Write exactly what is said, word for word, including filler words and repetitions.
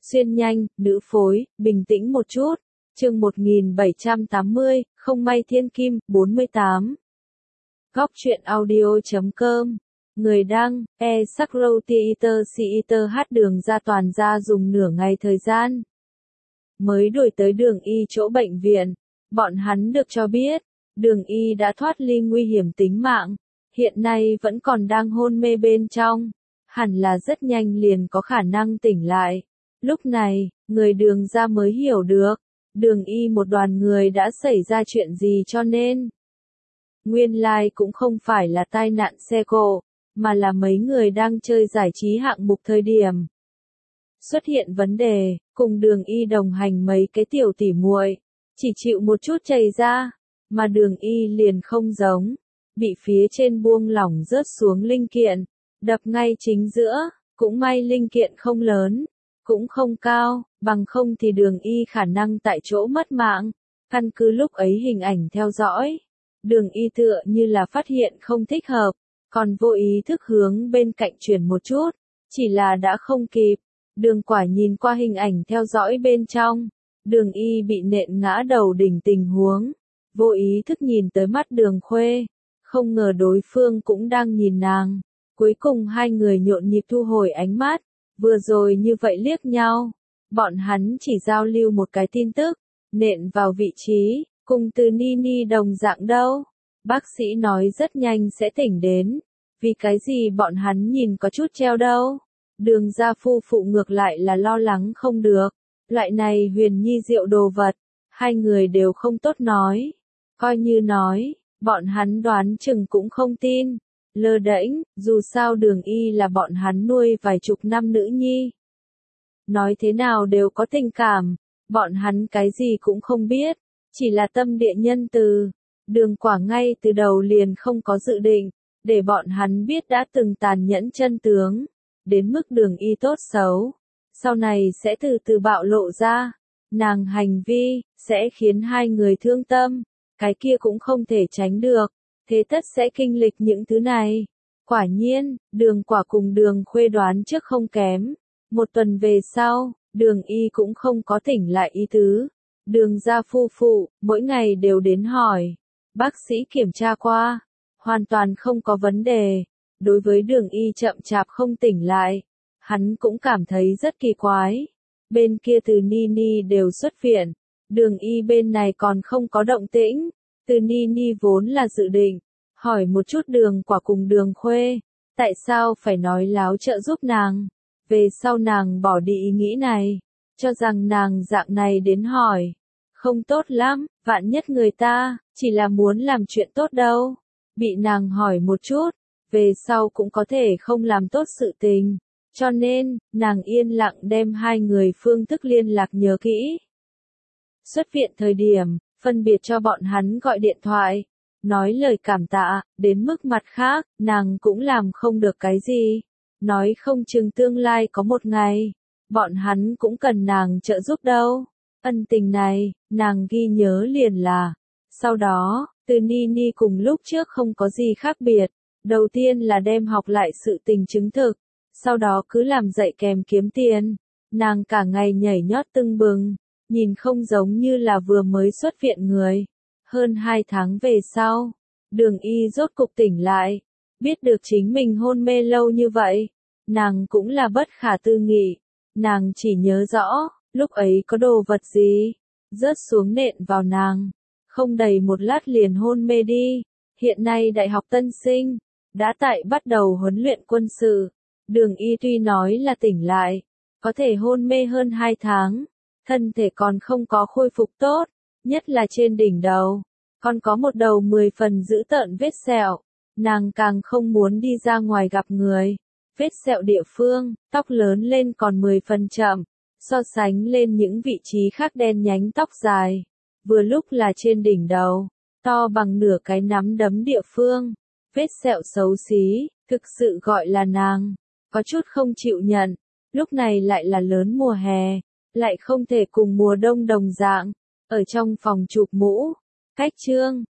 Xuyên nhanh, nữ phối, bình tĩnh một chút. Chương một nghìn bảy trăm tám mươi, không may thiên kim, bốn mươi tám. Góc truyện audio chấm com. Người đăng, e Sakro Theater Theater hát đường ra toàn ra dùng nửa ngày thời gian. Mới đuổi tới đường y chỗ bệnh viện, bọn hắn được cho biết, đường y đã thoát ly nguy hiểm tính mạng, hiện nay vẫn còn đang hôn mê bên trong, hẳn là rất nhanh liền có khả năng tỉnh lại. Lúc này, người đường ra mới hiểu được, đường y một đoàn người đã xảy ra chuyện gì cho nên. Nguyên lai cũng không phải là tai nạn xe cộ, mà là mấy người đang chơi giải trí hạng mục thời điểm. Xuất hiện vấn đề, cùng đường y đồng hành mấy cái tiểu tỉ muội, chỉ chịu một chút chảy ra, mà đường y liền không giống, bị phía trên buông lỏng rớt xuống linh kiện, đập ngay chính giữa, cũng may linh kiện không lớn, cũng không cao, bằng không thì đường y khả năng tại chỗ mất mạng. Căn cứ lúc ấy hình ảnh theo dõi, đường y tựa như là phát hiện không thích hợp, còn vô ý thức hướng bên cạnh chuyển một chút, chỉ là đã không kịp. Đường quả nhìn qua hình ảnh theo dõi bên trong, đường y bị nện ngã đầu đỉnh tình huống, vô ý thức nhìn tới mắt đường Khuê, không ngờ đối phương cũng đang nhìn nàng. Cuối cùng hai người nhộn nhịp thu hồi ánh mắt, vừa rồi như vậy liếc nhau, bọn hắn chỉ giao lưu một cái tin tức, nện vào vị trí, cùng từ Nini đồng dạng đâu. Bác sĩ nói rất nhanh sẽ tỉnh đến, vì cái gì bọn hắn nhìn có chút treo đâu. Đường gia phu phụ ngược lại là lo lắng không được, loại này huyền nhi diệu đồ vật, hai người đều không tốt nói. Coi như nói, bọn hắn đoán chừng cũng không tin. Lơ đễnh, dù sao đường y là bọn hắn nuôi vài chục năm nữ nhi. Nói thế nào đều có tình cảm, bọn hắn cái gì cũng không biết, chỉ là tâm địa nhân từ. Đường quả ngay từ đầu liền không có dự định, để bọn hắn biết đã từng tàn nhẫn chân tướng, đến mức đường y tốt xấu. Sau này sẽ từ từ bạo lộ ra, nàng hành vi, sẽ khiến hai người thương tâm, cái kia cũng không thể tránh được. Thế tất sẽ kinh lịch những thứ này. Quả nhiên, đường quả cùng đường Khuê đoán trước không kém. Một tuần về sau, đường y cũng không có tỉnh lại ý tứ. Đường gia phu phụ, mỗi ngày đều đến hỏi. Bác sĩ kiểm tra qua, hoàn toàn không có vấn đề. Đối với đường y chậm chạp không tỉnh lại, hắn cũng cảm thấy rất kỳ quái. Bên kia từ Nini đều xuất viện, đường y bên này còn không có động tĩnh. Từ Nini vốn là dự định hỏi một chút đường quả cùng đường Khuê, tại sao phải nói láo trợ giúp nàng. Về sau nàng bỏ đi ý nghĩ này, cho rằng nàng dạng này đến hỏi, không tốt lắm, vạn nhất người ta chỉ là muốn làm chuyện tốt đâu. Bị nàng hỏi một chút, về sau cũng có thể không làm tốt sự tình, cho nên nàng yên lặng đem hai người phương thức liên lạc nhớ kỹ. Xuất viện thời điểm, phân biệt cho bọn hắn gọi điện thoại, nói lời cảm tạ, đến mức mặt khác, nàng cũng làm không được cái gì. Nói không chừng tương lai có một ngày, bọn hắn cũng cần nàng trợ giúp đâu. Ân tình này, nàng ghi nhớ liền là. Sau đó, từ Nini cùng lúc trước không có gì khác biệt. Đầu tiên là đem học lại sự tình chứng thực, sau đó cứ làm dạy kèm kiếm tiền. Nàng cả ngày nhảy nhót tưng bừng, nhìn không giống như là vừa mới xuất viện người. Hơn hai tháng về sau, đường y rốt cục tỉnh lại, biết được chính mình hôn mê lâu như vậy, nàng cũng là bất khả tư nghị. Nàng chỉ nhớ rõ, lúc ấy có đồ vật gì, rớt xuống nện vào nàng, không đầy một lát liền hôn mê đi. Hiện nay đại học tân sinh, đã tại bắt đầu huấn luyện quân sự, đường y tuy nói là tỉnh lại, có thể hôn mê hơn hai tháng. Thân thể còn không có khôi phục tốt, nhất là trên đỉnh đầu, còn có một đầu mười phần dữ tợn vết sẹo, nàng càng không muốn đi ra ngoài gặp người. Vết sẹo địa phương, tóc lớn lên còn mười phần chậm, so sánh lên những vị trí khác đen nhánh tóc dài, vừa lúc là trên đỉnh đầu, to bằng nửa cái nắm đấm địa phương. Vết sẹo xấu xí, thực sự gọi là nàng, có chút không chịu nhận, lúc này lại là lớn mùa hè. Lại không thể cùng mùa đông đồng dạng, ở trong phòng chụp mũ, cách chương,